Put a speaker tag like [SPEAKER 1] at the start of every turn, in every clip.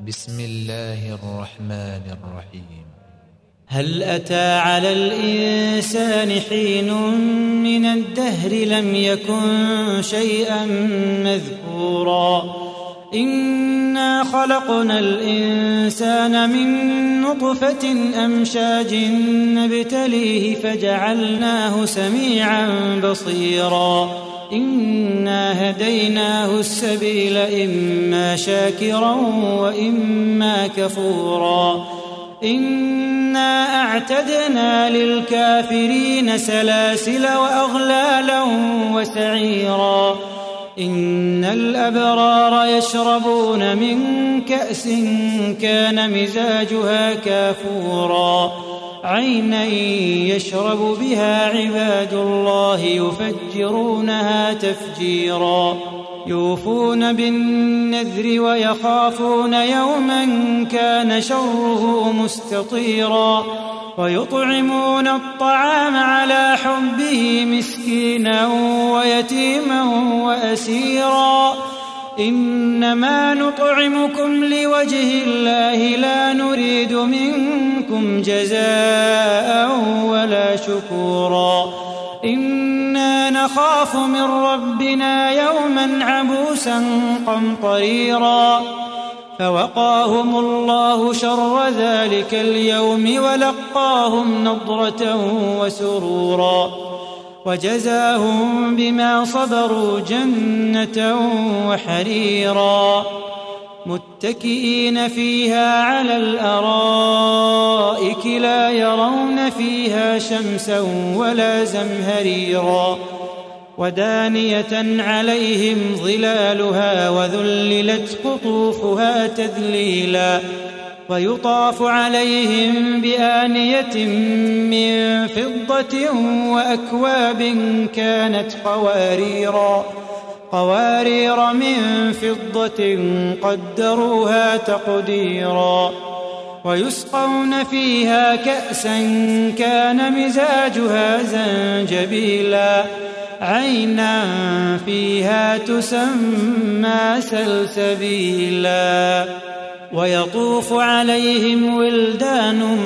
[SPEAKER 1] بسم الله الرحمن الرحيم.
[SPEAKER 2] هل أتى على الإنسان حين من الدهر لم يكن شيئا مذكورا إنا خلقنا الإنسان من نطفة أمشاج نبتليه فجعلناه سميعا بصيرا إنا هديناه السبيل إما شاكرا وإما كفورا إنا أعتدنا للكافرين سلاسل وأغلالا وسعيرا إن الأبرار يشربون من كأس كان مزاجها كافورا عينا يشرب بها عباد الله يفجرونها تفجيرا يوفون بالنذر ويخافون يوما كان شره مستطيرا ويطعمون الطعام على حبه مسكينا ويتيما وأسيرا إنما نطعمكم لوجه الله لا نريد منكم جزاء ولا شكورا إنا نخاف من ربنا يوما عبوسا قمطريرا فوقاهم الله شر ذلك اليوم ولقاهم نضرة وسرورا وجزاهم بما صبروا جنة وحريرا متكئين فيها على الأرائك لا يرون فيها شمسا ولا زمهريرا ودانية عليهم ظلالها وذللت قطوفها تذليلا ويطاف عليهم بآنية من فضة وأكواب كانت قوارير من فضة قدروها تقديرا ويسقون فيها كأسا كان مزاجها زنجبيلا عينا فيها تسمى سلسبيلا ويطوف عليهم ولدان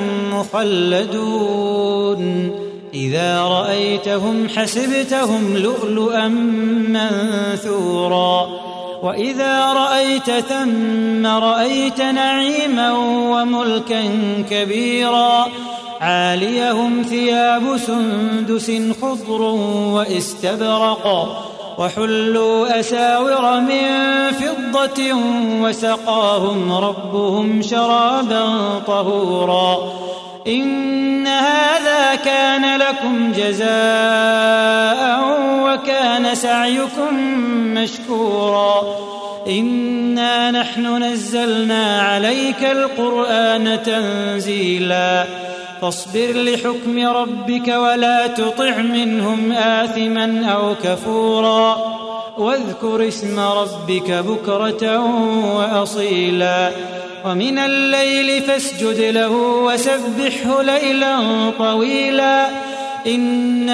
[SPEAKER 2] مخلدون إذا رأيتهم حسبتهم لؤلؤا منثورا وإذا رأيت ثم رأيت نعيما وملكا كبيرا عاليهم ثياب سندس خضر واستبرق وحلوا أساور من فضة وسقاهم ربهم شرابا طهورا إن هذا كان لكم جزاء وكان سعيكم مشكورا إنا نحن نزلنا عليك القرآن تنزيلا فاصبر لحكم ربك ولا تطع منهم آثما أو كفورا واذكر اسم ربك بكرة وأصيلا ومن الليل فاسجد له وسبحه ليلا طويلا إن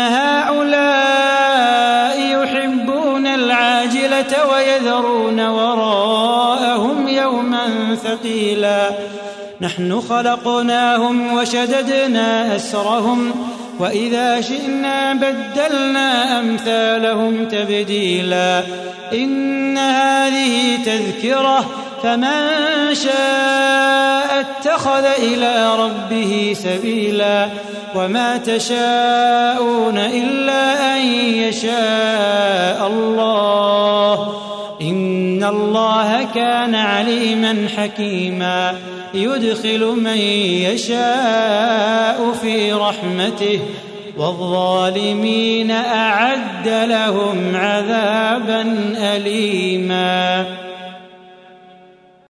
[SPEAKER 2] هؤلاء يحبون العاجلة ويذرون وراءهم يوما ثقيلا نحن خلقناهم وشددنا أسرهم وإذا شئنا بدلنا أمثالهم تبديلا إن هذه تذكرة فمن شاء اتخذ إلى ربه سبيلا وما تشاءون إلا أن يشاء الله إن الله كان عليما حكيما يدخل من يشاء في رحمته والظالمين أعد لهم عذابا أليما.